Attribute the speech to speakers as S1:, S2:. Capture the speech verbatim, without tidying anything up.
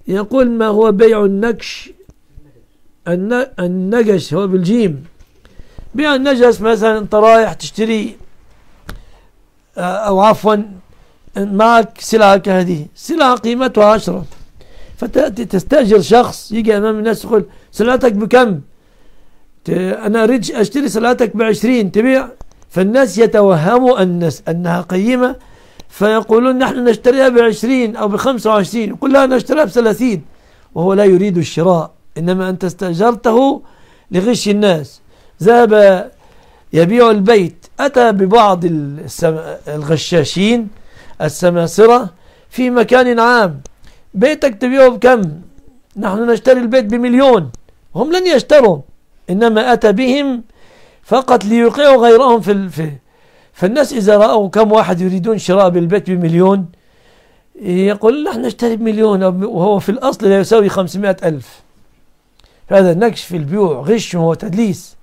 S1: يقول ما هو بيع النكش؟ النجش هو بالجيم. بيع النجس مثلا انت رايح تشتري او عفوا معك سلعة كهذه، سلعة قيمتها عشرة، فتأتي تستأجر شخص يجي امام الناس يقول سلعتك بكم؟ انا اريد اشتري سلعتك بعشرين، تبيع؟ فالناس يتوهموا الناس انها قيمة، فيقولون نحن نشتريها بعشرين او بخمسة وعشرين، يقول لا نشتريها بثلاثين، وهو لا يريد الشراء، انما انت استأجرته لغش الناس. ذهب يبيع البيت، أتى ببعض الغشاشين السماسرة في مكان عام، بيتك تبيعه بكم؟ نحن نشتري البيت بمليون، هم لن يشتروا، إنما أتى بهم فقط ليوقعوا غيرهم في الفه. فالناس إذا رأوا كم واحد يريدون شراء بالبيت بمليون يقول نحن نشتري بمليون، وهو في الأصل لا يساوي خمسمائة ألف. هذا نكش في البيوع، غش وتدليس.